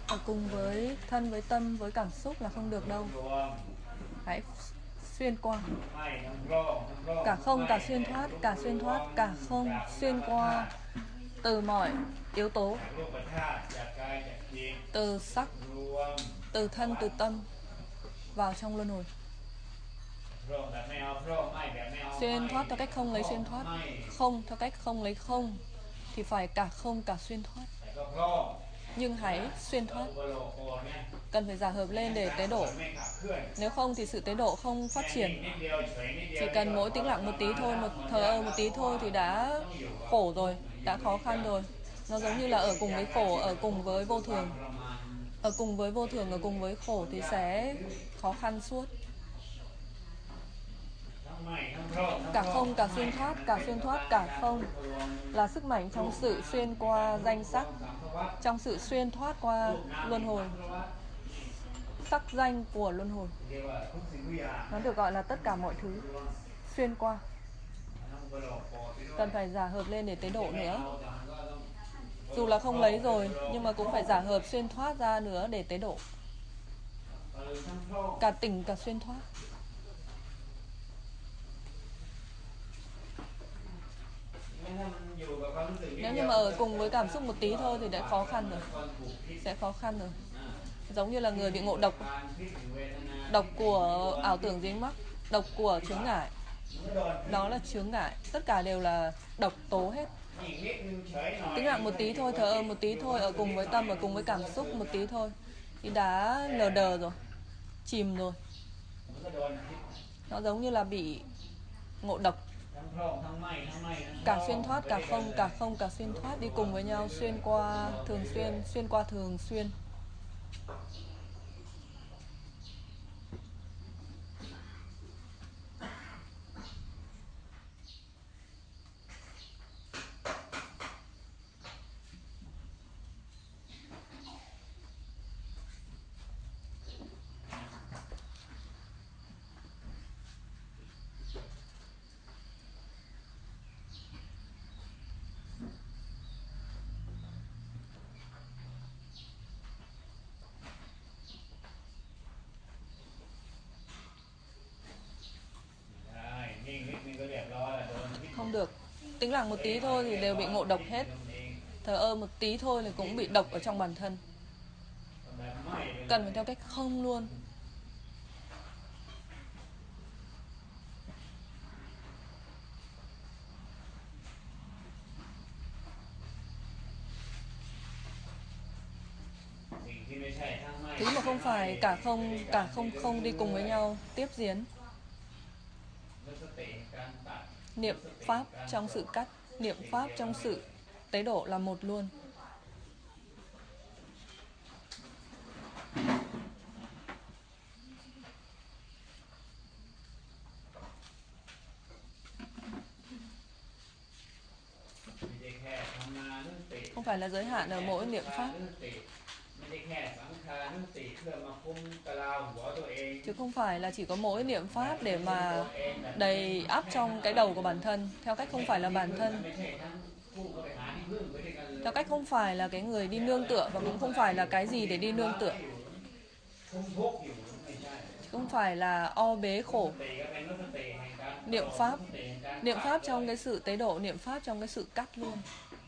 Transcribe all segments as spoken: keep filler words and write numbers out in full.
ở cùng với thân, với tâm, với cảm xúc là không được đâu. Hãy xuyên qua cả không, cả xuyên thoát, cả xuyên thoát, cả không, xuyên qua từ mọi yếu tố, từ sắc, từ thân, từ tâm vào trong luân hồi. Xuyên thoát theo cách không lấy xuyên thoát, không theo cách không lấy không, thì phải cả không cả xuyên thoát. Nhưng hãy xuyên thoát, cần phải giả hợp lên để tế độ. Nếu không thì sự tế độ không phát triển. Chỉ cần mỗi tĩnh lặng một tí thôi, một thờ ơ một tí thôi thì đã khổ rồi, đã khó khăn rồi. Nó giống như là ở cùng với khổ, ở cùng với vô thường. Ở cùng với vô thường, ở cùng với khổ thì sẽ khó khăn suốt. Cả không, cả xuyên thoát, cả xuyên thoát, cả không là sức mạnh trong sự xuyên qua danh sắc, trong sự xuyên thoát qua luân hồi, sắc danh của luân hồi. Nó được gọi là tất cả mọi thứ xuyên qua. Cần phải giả hợp lên để tế độ nữa. Dù là không lấy rồi, nhưng mà cũng phải giả hợp xuyên thoát ra nữa để tế độ. Cả tỉnh, cả xuyên thoát. Nếu như mà ở cùng với cảm xúc một tí thôi thì đã khó khăn rồi. Sẽ khó khăn rồi. Giống như là người bị ngộ độc. Độc của ảo tưởng dính mắc, độc của chướng ngại. Đó là chướng ngại. Tất cả đều là độc tố hết. Tĩnh lặng một tí thôi, thờ ơ một tí thôi, ở cùng với tâm, ở cùng với cảm xúc một tí thôi thì đã lờ đờ rồi, chìm rồi. Nó giống như là bị ngộ độc. Cả xuyên thoát, cả không, cả không, cả xuyên thoát đi cùng với nhau, xuyên qua thường xuyên, xuyên qua thường xuyên. Không được. Tĩnh lặng một tí thôi thì đều bị ngộ độc hết. Thờ ơ một tí thôi thì cũng bị độc ở trong bản thân. Cần phải theo cách không luôn. Thứ mà không phải cả không, cả không không đi cùng với nhau, tiếp diễn. Niệm pháp trong sự cắt, niệm pháp trong sự tế độ là một luôn. Không phải là giới hạn ở mỗi niệm pháp, chứ không phải là chỉ có mỗi niệm pháp để mà đầy ắp trong cái đầu của bản thân. Theo cách không phải là bản thân, theo cách không phải là cái người đi nương tựa, và cũng không phải là cái gì để đi nương tựa, chứ không phải là o bế khổ. Niệm pháp, niệm pháp trong cái sự tế độ, niệm pháp trong cái sự cắt luôn.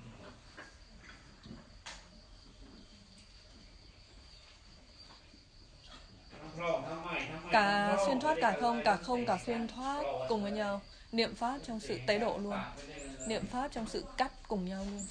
Cả xuyên thoát, cả không, cả không, cả xuyên thoát cùng với nhau. Niệm pháp trong sự tế độ luôn. Niệm pháp trong sự cắt cùng nhau luôn.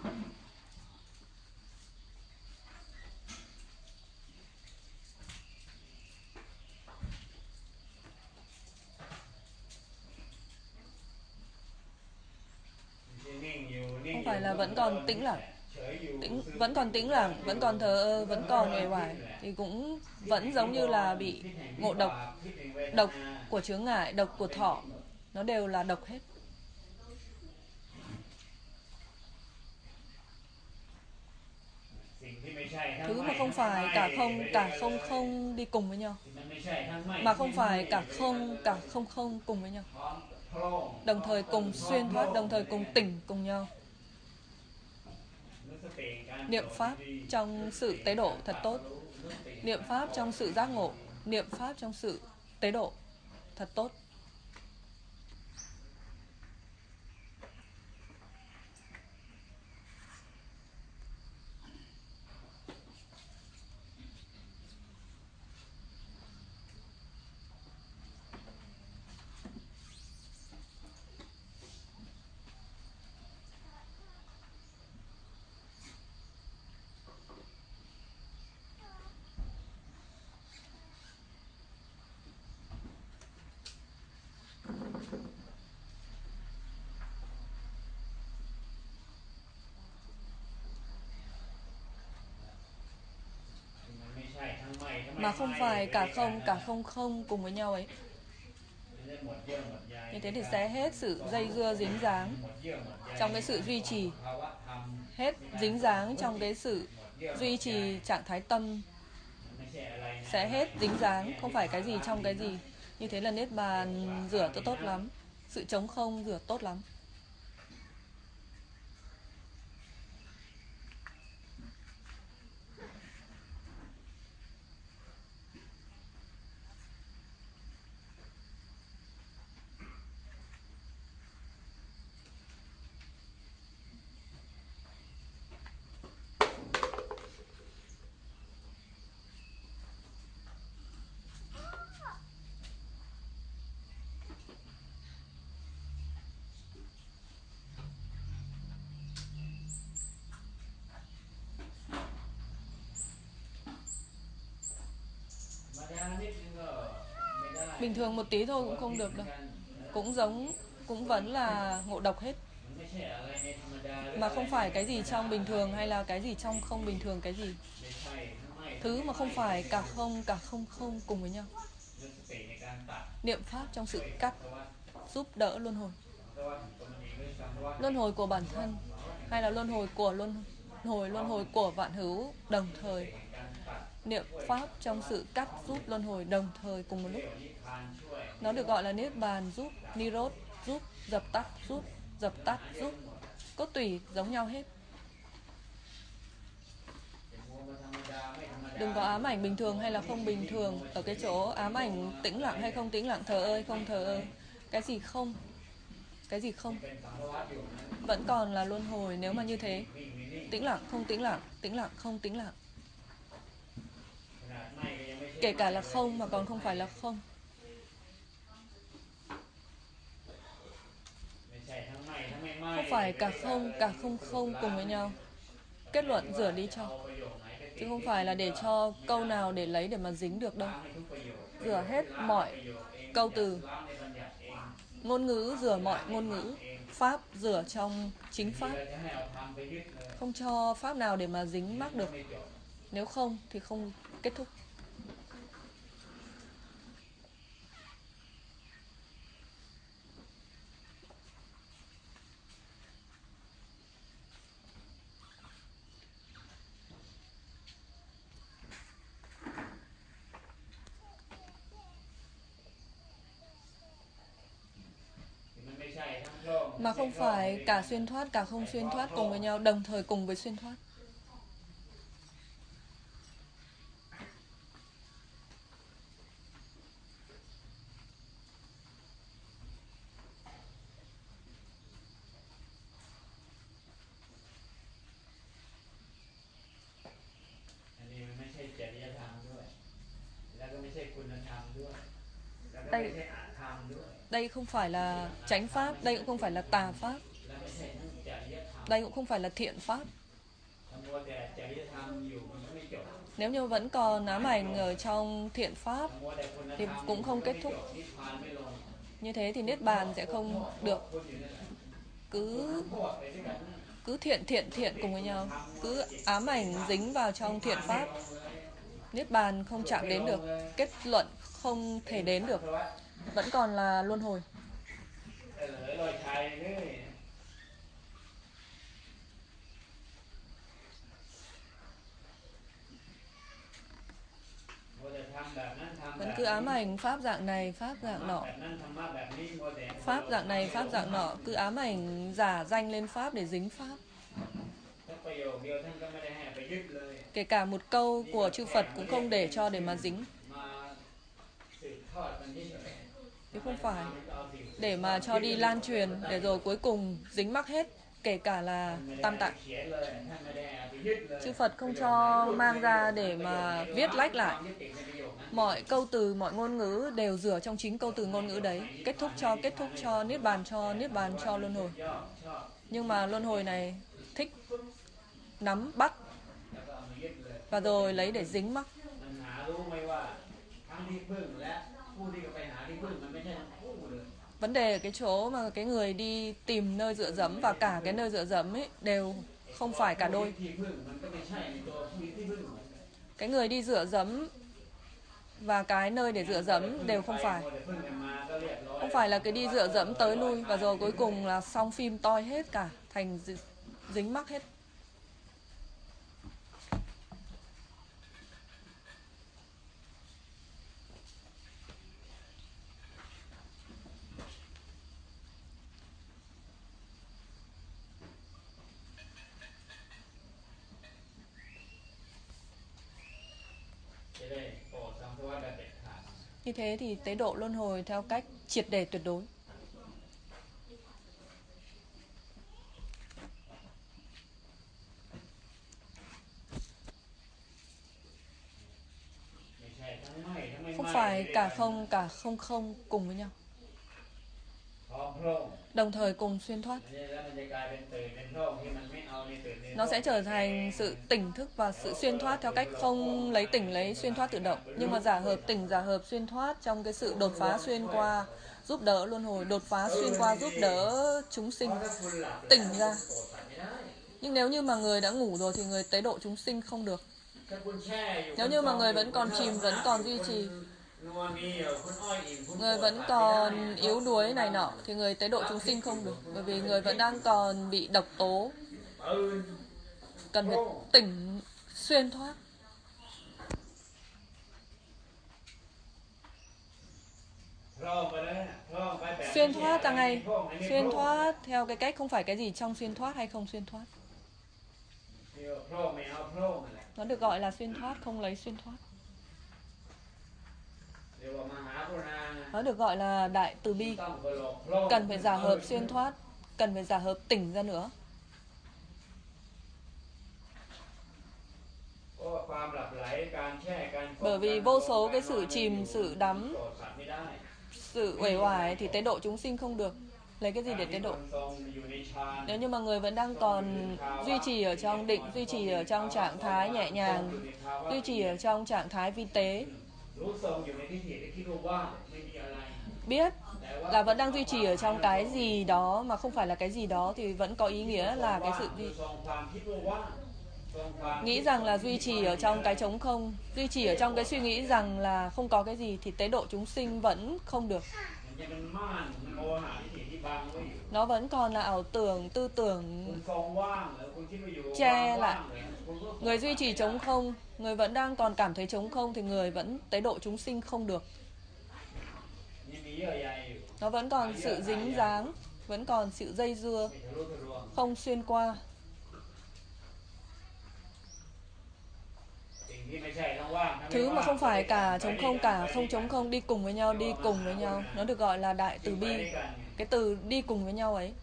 Không phải là vẫn còn tĩnh lặng, tĩnh, vẫn còn tĩnh lặng, vẫn còn thờ ơ, vẫn còn uể oải, thì cũng vẫn giống như là bị ngộ độc. Độc của chướng ngại, độc của thọ, nó đều là độc hết. Thứ mà không phải cả không, cả không không đi cùng với nhau, mà không phải cả không, cả không không cùng với nhau, đồng thời cùng xuyên thoát, đồng thời cùng tỉnh cùng nhau. Niệm Pháp trong sự tế độ thật tốt. Niệm Pháp trong sự giác ngộ. Niệm Pháp trong sự tế độ thật tốt. Mà không phải cả không, cả không không cùng với nhau ấy. Như thế thì sẽ hết sự dây dưa dính dáng trong cái sự duy trì. Hết dính dáng trong cái sự duy trì trạng thái tâm. Sẽ hết dính dáng, không phải cái gì trong cái gì. Như thế là Niết Bàn rửa tốt tốt lắm. Sự trống không rửa tốt lắm. Bình thường một tí thôi cũng không được đâu. Cũng giống, cũng vẫn là ngộ độc hết. Mà không phải cái gì trong bình thường hay là cái gì trong không bình thường cái gì. Thứ mà không phải cả không, cả không không cùng với nhau. Niệm Pháp trong sự cắt, giúp đỡ luân hồi. Luân hồi của bản thân hay là luân hồi của luân hồi, luân hồi của vạn hữu đồng thời. Niệm Pháp trong sự cắt giúp luân hồi đồng thời cùng một lúc. Nó được gọi là Niết Bàn giúp, Nirod giúp, dập tắt giúp, dập tắt giúp. Cốt tủy giống nhau hết. Đừng có ám ảnh bình thường hay là không bình thường. Ở cái chỗ ám ảnh tĩnh lặng hay không tĩnh lặng, thờ ơi không thờ ơi. Cái gì không, cái gì không vẫn còn là luân hồi nếu mà như thế. Tĩnh lặng không tĩnh lặng, tĩnh lặng không tĩnh lặng. Kể cả là không mà còn không phải là không. Không phải cả không, cả không không cùng với nhau. Kết luận rửa đi cho. Chứ không phải là để cho câu nào để lấy để mà dính được đâu. Rửa hết mọi câu từ. Ngôn ngữ rửa mọi ngôn ngữ. Pháp rửa trong chính Pháp. Không cho Pháp nào để mà dính mắc được. Nếu không thì không kết thúc. Mà không phải cả xuyên thoát, cả không xuyên thoát cùng với nhau, đồng thời cùng với xuyên thoát. Đây, đây không phải là chánh Pháp, đây cũng không phải là tà Pháp. Đây cũng không phải là thiện Pháp. Nếu như vẫn còn ám ảnh ở trong thiện Pháp thì cũng không kết thúc. Như thế thì Niết Bàn sẽ không được. Cứ cứ thiện thiện thiện cùng với nhau. Cứ ám ảnh dính vào trong thiện Pháp. Niết Bàn không chạm đến được. Kết luận không thể đến được. Vẫn còn là luân hồi. Vẫn cứ ám ảnh Pháp dạng này, Pháp dạng nọ. Pháp dạng này, Pháp dạng nọ. Cứ ám ảnh giả danh lên Pháp để dính Pháp. Kể cả một câu của chư Phật cũng không để cho để mà dính. Chứ không phải để mà cho đi lan truyền, để rồi cuối cùng dính mắc hết. Kể cả là Tam Tạng, chư Phật không cho mang ra để mà viết lách lại. Mọi câu từ, mọi ngôn ngữ đều rửa trong chính câu từ ngôn ngữ đấy. Kết thúc cho, kết thúc cho, niết bàn cho, niết bàn cho, luân hồi. Nhưng mà luân hồi này thích nắm bắt và rồi lấy để dính mắc. Vấn đề ở cái chỗ mà cái người đi tìm nơi dựa dẫm và cả cái nơi dựa dẫm ấy đều không phải cả đôi. Cái người đi dựa dẫm và cái nơi để dựa dẫm đều không phải. Không phải là cái đi dựa dẫm tới lui và rồi cuối cùng là xong phim toi hết cả, thành dính mắc hết. Như thế thì tế độ luân hồi theo cách triệt để tuyệt đối. Không phải cả không cả không không cùng với nhau, đồng thời cùng xuyên thoát. Nó sẽ trở thành sự tỉnh thức và sự xuyên thoát theo cách không lấy tỉnh lấy xuyên thoát tự động, nhưng mà giả hợp tỉnh, giả hợp xuyên thoát trong cái sự đột phá xuyên qua, giúp đỡ luân hồi, đột phá xuyên qua giúp đỡ chúng sinh tỉnh ra. Nhưng nếu như mà người đã ngủ rồi thì người tế độ chúng sinh không được. Nếu như mà người vẫn còn chìm, vẫn còn duy trì, người vẫn còn yếu đuối này nọ thì người tế độ chúng sinh không được. Bởi vì người vẫn đang còn bị độc tố, cần phải tỉnh xuyên thoát. Xuyên thoát ra ngay. Xuyên thoát theo cái cách không phải cái gì trong xuyên thoát hay không xuyên thoát. Nó được gọi là xuyên thoát, không lấy xuyên thoát. Nó được gọi là đại từ bi. Cần phải giả hợp xuyên thoát, cần phải giả hợp tỉnh ra nữa. Bởi vì vô số cái sự chìm, sự đắm, sự uể oải thì tế độ chúng sinh không được. Lấy cái gì để tế độ? Nếu như mà người vẫn đang còn duy trì ở trong định, duy trì ở trong trạng thái nhẹ nhàng, duy trì ở trong trạng thái vi tế, biết là vẫn đang duy trì ở trong cái gì đó mà không phải là cái gì đó thì vẫn có ý nghĩa là cái sự duy... Nghĩ rằng là duy trì ở trong cái trống không, duy trì ở trong cái suy nghĩ rằng là không có cái gì thì tế độ chúng sinh vẫn không được. Nó vẫn còn là ảo tưởng, tư tưởng che lại. Người duy trì trống không, người vẫn đang còn cảm thấy trống không thì người vẫn tế độ chúng sinh không được. Nó vẫn còn sự dính dáng, vẫn còn sự dây dưa, không xuyên qua. Thứ mà không phải cả trống không cả không trống không đi cùng với nhau, đi cùng với nhau, nó được gọi là đại từ bi. Cái từ đi cùng với nhau ấy,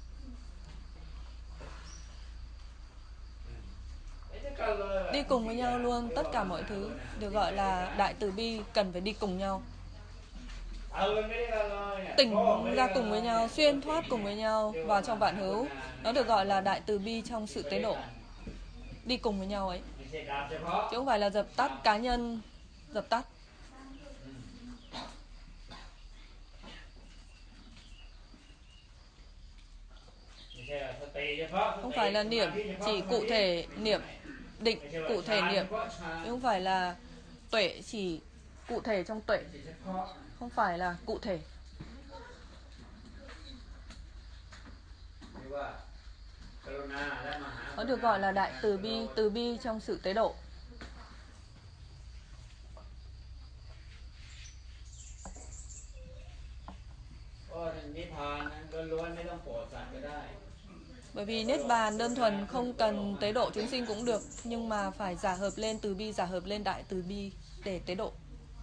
đi cùng với nhau luôn, tất cả mọi thứ được gọi là đại từ bi, cần phải đi cùng nhau. Tỉnh ra cùng với nhau, xuyên thoát cùng với nhau vào trong vạn hữu, nó được gọi là đại từ bi trong sự tế độ. Đi cùng với nhau ấy, chứ không phải là dập tắt cá nhân, dập tắt. Không phải là niệm chỉ cụ thể niệm, định cụ thể niệm, chứ không phải là tuệ chỉ cụ thể trong tuệ, không phải là cụ thể. Nó được gọi là đại từ bi, từ bi trong sự tế độ. Bởi vì Niết Bàn đơn thuần không cần tế độ chúng sinh cũng được, nhưng mà phải giả hợp lên từ bi, giả hợp lên đại từ bi để tế độ.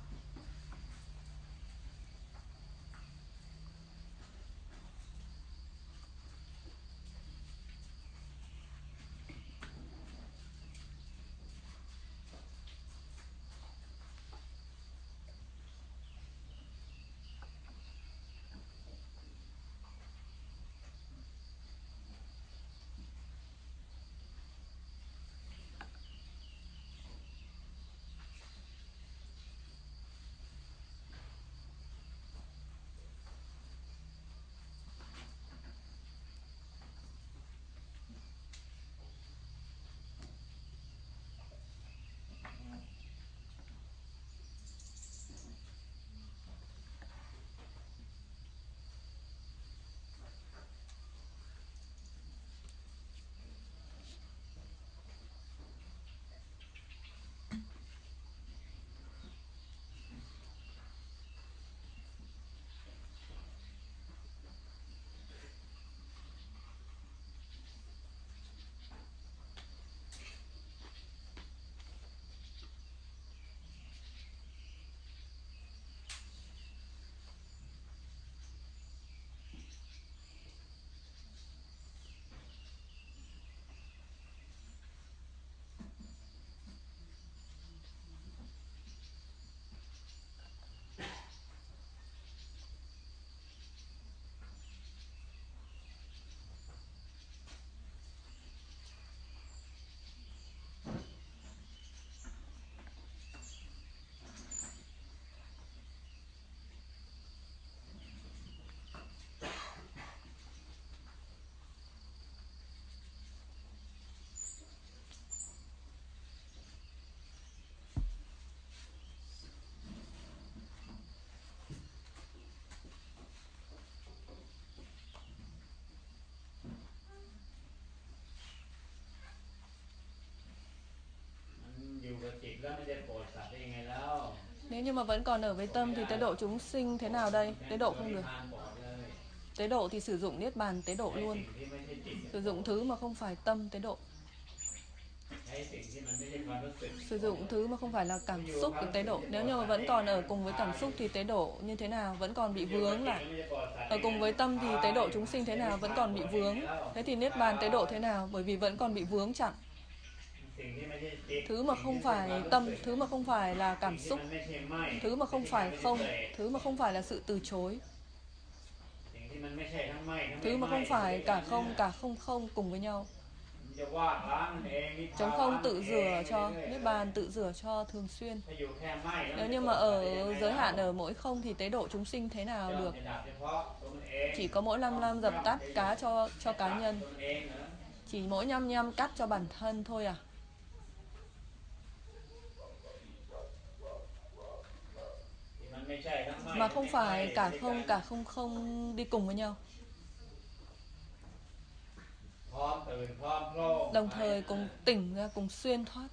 Nếu như mà vẫn còn ở với tâm thì tế độ chúng sinh thế nào đây? Tế độ không được. Tế độ thì sử dụng Niết Bàn tế độ luôn. Sử dụng thứ mà không phải tâm tế độ. Sử dụng thứ mà không phải là cảm xúc để tế độ. Nếu như mà vẫn còn ở cùng với cảm xúc thì tế độ như thế nào? Vẫn còn bị vướng lại. Ở cùng với tâm thì tế độ chúng sinh thế nào? Vẫn còn bị vướng. Thế thì Niết Bàn tế độ thế nào? Bởi vì vẫn còn bị vướng chặn. Thứ mà không phải tâm, thứ mà không phải là cảm xúc, thứ mà không phải không, thứ mà không phải là sự từ chối, thứ mà không phải cả không, cả không không cùng với nhau. Chống không tự rửa cho, Niết Bàn tự rửa cho thường xuyên. Nếu như mà ở giới hạn ở mỗi không thì tế độ chúng sinh thế nào được? Chỉ có mỗi năm năm dập tắt cá cho cho cá nhân. Chỉ mỗi nhăm nhăm cắt cho bản thân thôi à? Mà không phải cả không, cả không không đi cùng với nhau. Đồng thời cùng tỉnh ra, cùng xuyên thoát.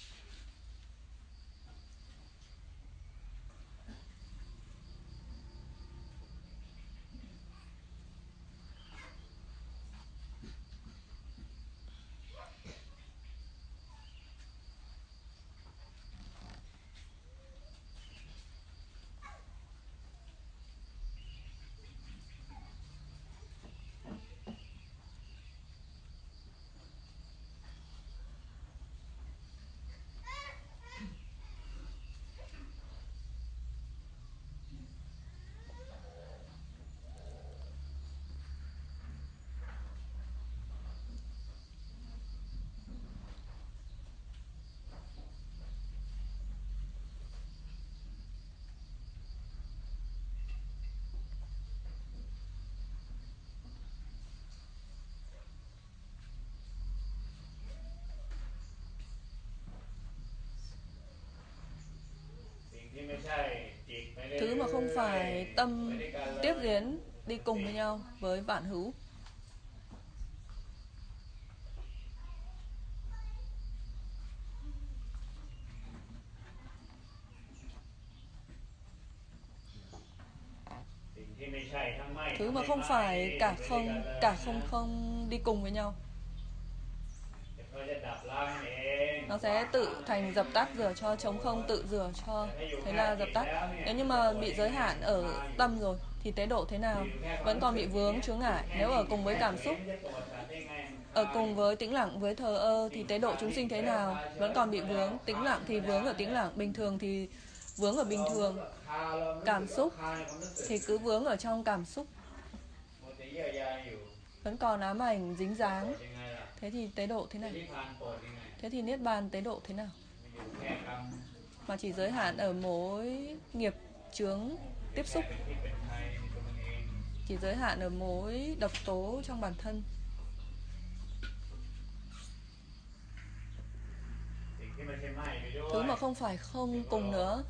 Thứ mà không phải tâm tiếp diễn đi cùng với nhau với vạn hữu. Thứ mà không phải cả không, cả không không đi cùng với nhau. Nó sẽ tự thành dập tắt, rửa cho, trống không, tự rửa cho. Thế là dập tắt. Nếu như mà bị giới hạn ở tâm rồi thì tế độ thế nào? Vẫn còn bị vướng chướng ngại. Nếu ở cùng với cảm xúc, ở cùng với tĩnh lặng, với thờ ơ thì tế độ chúng sinh thế nào? Vẫn còn bị vướng. Tĩnh lặng thì vướng ở tĩnh lặng, bình thường thì vướng ở bình thường. Cảm xúc thì cứ vướng ở trong cảm xúc, vẫn còn ám ảnh dính dáng. Thế thì tế độ thế nào? Thế thì niết bàn tế độ thế nào? Mà chỉ giới hạn ở mối nghiệp chướng tiếp xúc, chỉ giới hạn ở mối độc tố trong bản thân. Thứ mà không phải không cùng nữa.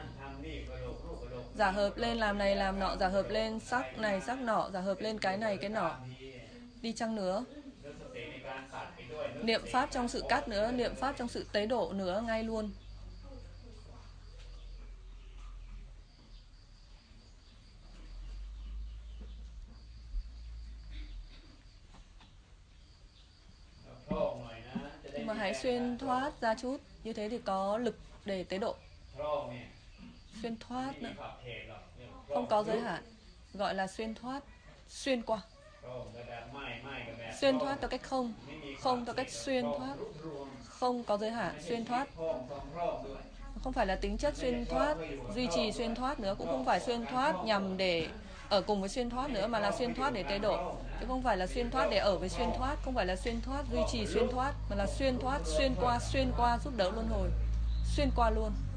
Giả hợp lên làm này làm nọ, giả hợp lên sắc này sắc nọ, giả hợp lên cái này cái nọ. Đi chăng nữa, niệm pháp trong sự cắt nữa, niệm pháp trong sự tế độ nữa, ngay luôn. Nhưng mà hãy xuyên thoát ra chút, như thế thì có lực để tế độ. Xuyên thoát nữa, không có giới hạn, gọi là xuyên thoát, xuyên qua. Xuyên thoát theo cách không, không theo cách xuyên thoát, không có giới hạn, xuyên thoát. Không phải là tính chất xuyên thoát, duy trì xuyên thoát nữa, cũng không phải xuyên thoát nhằm để ở cùng với xuyên thoát nữa, mà là xuyên thoát để tế độ. Chứ không phải là xuyên thoát để ở với xuyên thoát, không phải là xuyên thoát duy trì xuyên thoát, mà là xuyên thoát, xuyên qua, xuyên qua giúp đỡ luân hồi, xuyên qua luôn.